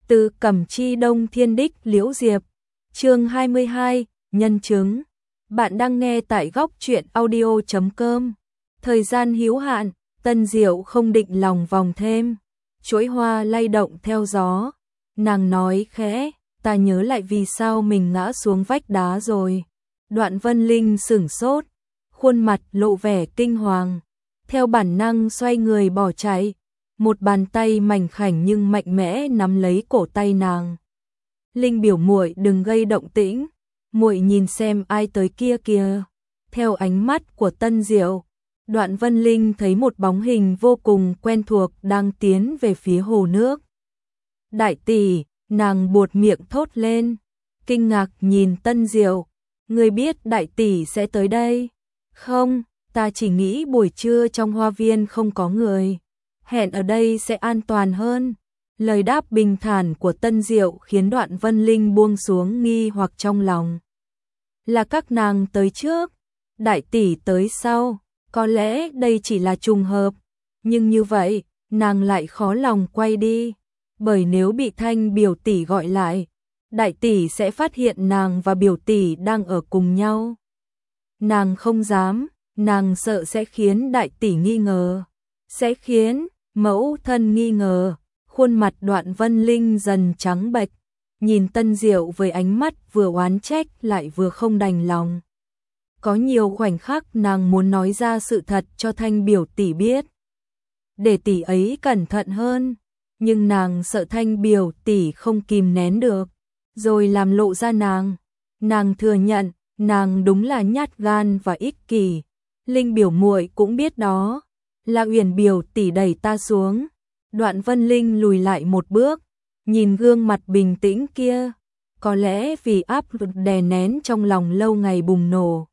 Từ Cẩm Chi Đông Thiên Đích Liễu Diệp. Chương 22, nhân chứng. Bạn đang nghe tại góc truyện audio.com. Thời gian hữu hạn, Tân Diệu không định lòng vòng thêm. Chuỗi hoa lay động theo gió. Nàng nói khẽ, ta nhớ lại vì sao mình ngã xuống vách đá rồi. Đoạn Vân Linh sửng sốt, khuôn mặt lộ vẻ kinh hoàng. Theo bản năng xoay người bỏ chạy. Một bàn tay mảnh khảnh nhưng mạnh mẽ nắm lấy cổ tay nàng. Linh biểu muội đừng gây động tĩnh, muội nhìn xem ai tới kia kìa. Theo ánh mắt của Tân Diệu, Đoạn Vân Linh thấy một bóng hình vô cùng quen thuộc đang tiến về phía hồ nước. Đại tỷ, nàng buột miệng thốt lên, kinh ngạc nhìn Tân Diệu, ngươi biết đại tỷ sẽ tới đây? Không, ta chỉ nghĩ buổi trưa trong hoa viên không có người. Hẹn ở đây sẽ an toàn hơn. Lời đáp bình thản của Tân Diệu khiến Đoạn Vân Linh buông xuống nghi hoặc trong lòng. Là các nàng tới trước, đại tỷ tới sau, có lẽ đây chỉ là trùng hợp, nhưng như vậy, nàng lại khó lòng quay đi, bởi nếu bị Thanh biểu tỷ gọi lại, đại tỷ sẽ phát hiện nàng và biểu tỷ đang ở cùng nhau. Nàng không dám, nàng sợ sẽ khiến đại tỷ nghi ngờ, sẽ khiến mẫu thân nghi ngờ. Khuôn mặt Đoạn Vân Linh dần trắng bệch, nhìn Tân Diệu với ánh mắt vừa oán trách lại vừa không đành lòng. Có nhiều khoảnh khắc nàng muốn nói ra sự thật cho Thanh biểu tỷ biết, để tỷ ấy cẩn thận hơn, nhưng nàng sợ Thanh biểu tỷ không kìm nén được, rồi làm lộ ra nàng. Nàng thừa nhận, nàng đúng là nhát gan và ích kỷ. Linh biểu muội cũng biết đó, là Uyển biểu tỷ đẩy ta xuống. Đoạn Vân Linh lùi lại một bước, nhìn gương mặt bình tĩnh kia, có lẽ vì áp lực đè nén trong lòng lâu ngày bùng nổ.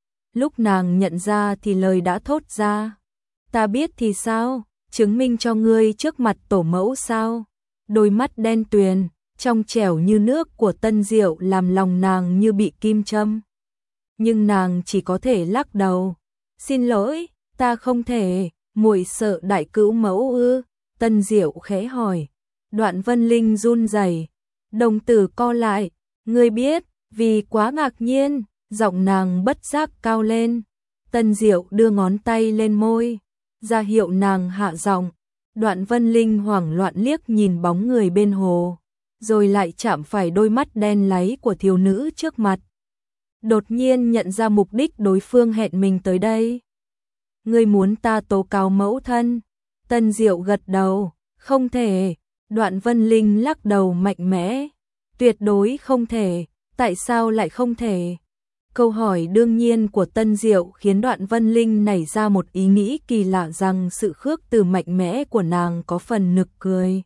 Lúc nàng nhận ra thì lời đã thốt ra, ta biết thì sao, chứng minh cho ngươi trước mặt tổ mẫu sao? Đôi mắt đen tuyền, trong trẻo như nước của Tân Diệu làm lòng nàng như bị kim châm. Nhưng nàng chỉ có thể lắc đầu, xin lỗi, ta không thể, muội sợ đại cữu mẫu ư? Tân Diệu khẽ hỏi. Đoạn Vân Linh run rẩy, đồng tử co lại, ngươi biết, vì quá ngạc nhiên, giọng nàng bất giác cao lên. Tân Diệu đưa ngón tay lên môi, ra hiệu nàng hạ giọng. Đoạn Vân Linh hoảng loạn liếc nhìn bóng người bên hồ, rồi lại chạm phải đôi mắt đen láy của thiếu nữ trước mặt. Đột nhiên nhận ra mục đích đối phương hẹn mình tới đây. Ngươi muốn ta tố cáo mẫu thân? Tân Diệu gật đầu, không thể. Đoạn Vân Linh lắc đầu mạnh mẽ, tuyệt đối không thể. Tại sao lại không thể? Câu hỏi đương nhiên của Tân Diệu khiến Đoạn Vân Linh nảy ra một ý nghĩ kỳ lạ rằng sự khước từ mạnh mẽ của nàng có phần nực cười.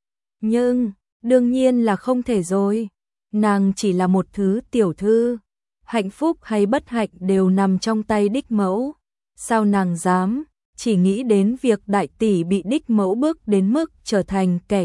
Nhưng, đương nhiên là không thể rồi. Nàng chỉ là một thứ tiểu thư, hạnh phúc hay bất hạnh đều nằm trong tay đích mẫu. Sao nàng dám? Chỉ nghĩ đến việc đại tỷ bị đích mẫu bước đến mức trở thành kẻ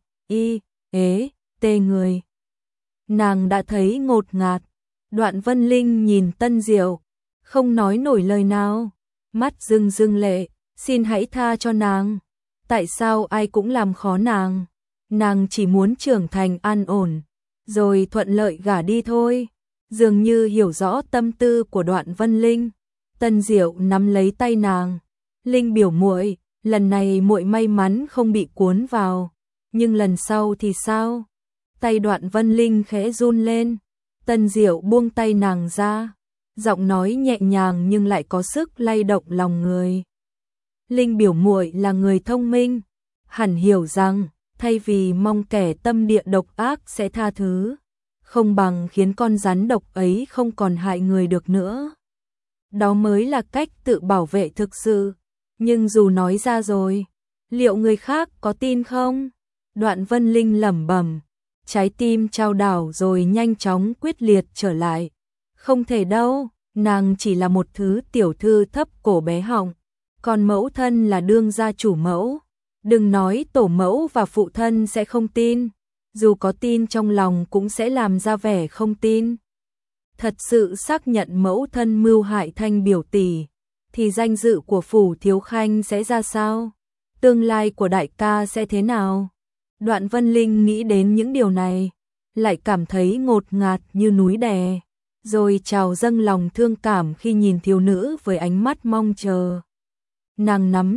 tê người. Nàng đã thấy ngột ngạt. Đoạn Vân Linh nhìn Tân Diệu, không nói nổi lời nào, mắt rưng rưng lệ, xin hãy tha cho nàng. Tại sao ai cũng làm khó nàng? Nàng chỉ muốn trưởng thành an ổn, rồi thuận lợi gả đi thôi. Dường như hiểu rõ tâm tư của Đoạn Vân Linh, Tân Diệu nắm lấy tay nàng. Linh biểu muội, lần này muội may mắn không bị cuốn vào, nhưng lần sau thì sao? Tay Đoạn Vân Linh khẽ run lên, Tân Diệu buông tay nàng ra, giọng nói nhẹ nhàng nhưng lại có sức lay động lòng người. Linh biểu muội là người thông minh, hẳn hiểu rằng thay vì mong kẻ tâm địa độc ác sẽ tha thứ, không bằng khiến con rắn độc ấy không còn hại người được nữa. Đó mới là cách tự bảo vệ thực sự. Nhưng dù nói ra rồi, liệu người khác có tin không? Đoạn Vân Linh lẩm bẩm, trái tim chao đảo rồi nhanh chóng quyết liệt trở lại. Không thể đâu, nàng chỉ là một thứ tiểu thư thấp cổ bé họng, còn mẫu thân là đương gia chủ mẫu. Đừng nói tổ mẫu và phụ thân sẽ không tin, dù có tin trong lòng cũng sẽ làm ra vẻ không tin. Thật sự xác nhận mẫu thân mưu hại Thanh biểu tỷ, thì danh dự của phủ thiếu khanh sẽ ra sao? Tương lai của đại ca sẽ thế nào? Đoạn Vân Linh nghĩ đến những điều này, lại cảm thấy ngột ngạt như núi đè, rồi trào dâng lòng thương cảm khi nhìn thiếu nữ với ánh mắt mong chờ. Nàng nắm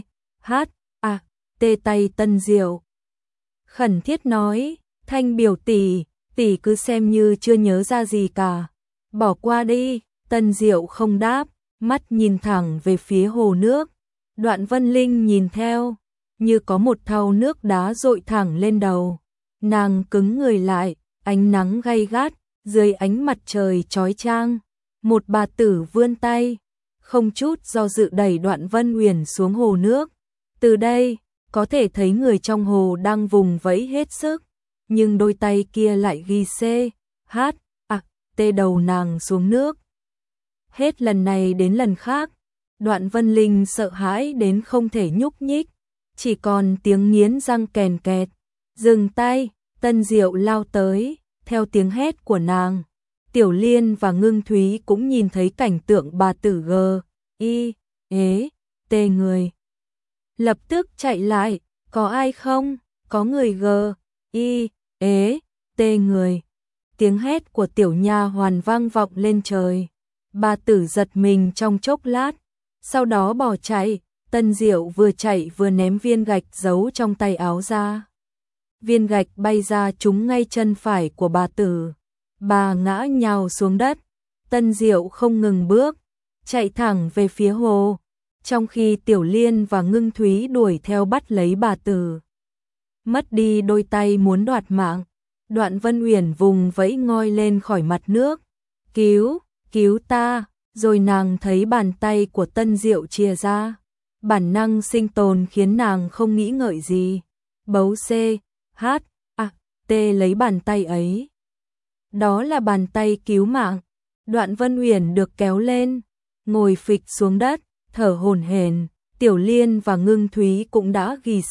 tê tay Tân Diệu, khẩn thiết nói, Thanh biểu tỷ, tỷ cứ xem như chưa nhớ ra gì cả, bỏ qua đi. Tân Diệu không đáp, mắt nhìn thẳng về phía hồ nước. Đoạn Vân Linh nhìn theo, như có một thau nước đá dội thẳng lên đầu. Nàng cứng người lại, ánh nắng gay gắt, dưới ánh mặt trời chói chang. Một bà tử vươn tay, không chút do dự đẩy Đoạn Vân Uyển xuống hồ nước. Từ đây, có thể thấy người trong hồ đang vùng vẫy hết sức, nhưng đôi tay kia lại ghi tê đầu nàng xuống nước. Hết lần này đến lần khác, Đoạn Vân Linh sợ hãi đến không thể nhúc nhích, chỉ còn tiếng nghiến răng kèn kẹt. Dừng tay, Tân Diệu lao tới, theo tiếng hét của nàng. Tiểu Liên và Ngưng Thúy cũng nhìn thấy cảnh tượng bà tử tê người. Lập tức chạy lại, có ai không? Có người tê người. Tiếng hét của tiểu nha hoàn vang vọng lên trời. Bà tử giật mình trong chốc lát, sau đó bỏ chạy. Tân Diệu vừa chạy vừa ném viên gạch giấu trong tay áo ra. Viên gạch bay ra trúng ngay chân phải của bà tử. Bà ngã nhào xuống đất. Tân Diệu không ngừng bước, chạy thẳng về phía hồ, trong khi Tiểu Liên và Ngưng Thúy đuổi theo bắt lấy bà tử. Mất đi đôi tay muốn đoạt mạng, Đoạn Vân Uyển vùng vẫy ngoi lên khỏi mặt nước. Cứu ta! Rồi nàng thấy bàn tay của Tân Diệu chia ra. Bản năng sinh tồn khiến nàng không nghĩ ngợi gì, bấu lấy bàn tay ấy. Đó là bàn tay cứu mạng. Đoạn Vân Uyển được kéo lên, ngồi phịch xuống đất, thở hổn hển. Tiểu Liên và Ngưng Thúy cũng đã ghi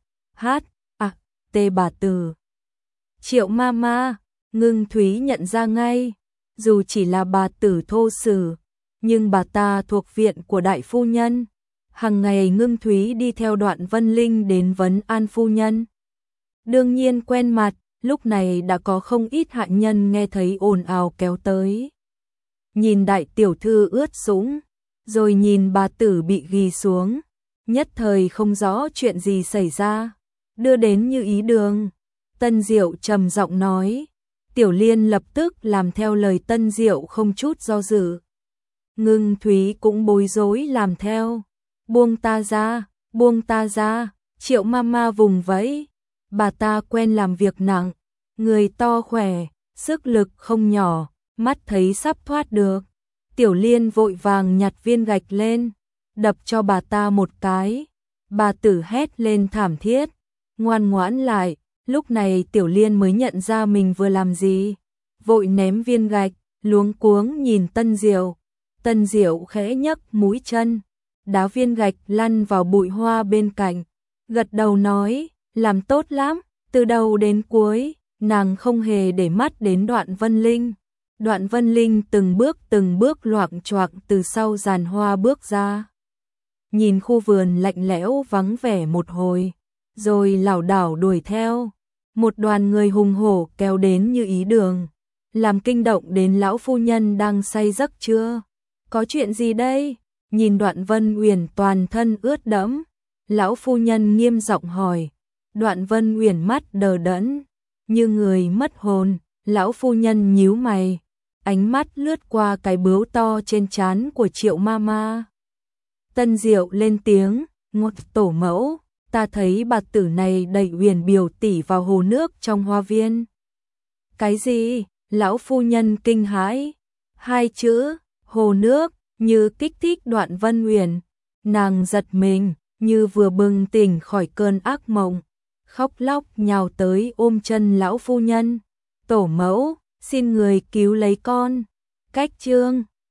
bà tử. Triệu Mama, Ngưng Thúy nhận ra ngay, dù chỉ là bà tử thô sử, nhưng bà ta thuộc viện của đại phu nhân. Hằng ngày Ngưng Thúy đi theo Đoạn Vân Linh đến vấn an phu nhân. Đương nhiên quen mặt, lúc này đã có không ít hạ nhân nghe thấy ồn ào kéo tới. Nhìn đại tiểu thư ướt sũng, rồi nhìn bà tử bị ghi xuống, nhất thời không rõ chuyện gì xảy ra, đưa đến như ý đường. Tân Diệu trầm giọng nói, Tiểu Liên lập tức làm theo lời Tân Diệu không chút do dự. Ngưng Thúy cũng bối rối làm theo. Buông ta ra, Triệu Mama vùng vẫy. Bà ta quen làm việc nặng, người to khỏe, sức lực không nhỏ, mắt thấy sắp thoát được. Tiểu Liên vội vàng nhặt viên gạch lên, đập cho bà ta một cái. Bà tử hét lên thảm thiết, ngoan ngoãn lại. Lúc này Tiểu Liên mới nhận ra mình vừa làm gì, vội ném viên gạch, luống cuống nhìn Tân Diệu. Tân Diệu khẽ nhấc mũi chân, đá viên gạch lăn vào bụi hoa bên cạnh, gật đầu nói, làm tốt lắm. Từ đầu đến cuối, nàng không hề để mắt đến Đoạn Vân Linh. Đoạn Vân Linh từng bước loạng choạng từ sau giàn hoa bước ra. Nhìn khu vườn lạnh lẽo vắng vẻ một hồi, rồi lảo đảo đuổi theo. Một đoàn người hùng hổ kéo đến như ý đường, làm kinh động đến lão phu nhân đang say giấc chưa. Có chuyện gì đây? Nhìn Đoạn Vân Uyển toàn thân ướt đẫm, lão phu nhân nghiêm giọng hỏi. Đoạn Vân Uyển mắt đờ đẫn, như người mất hồn. Lão phu nhân nhíu mày, ánh mắt lướt qua cái bướu to trên trán của Triệu Mama. Tân Diệu lên tiếng, ngọt tổ mẫu, ta thấy bà tử này đẩy Uyển biểu tỷ vào hồ nước trong hoa viên. Cái gì? Lão phu nhân kinh hãi. Hai chữ, hồ nước, như kích thích Đoạn Vân Uyển. Nàng giật mình, như vừa bừng tỉnh khỏi cơn ác mộng, khóc lóc nhào tới ôm chân lão phu nhân. Tổ mẫu, xin người cứu lấy con. Cách chương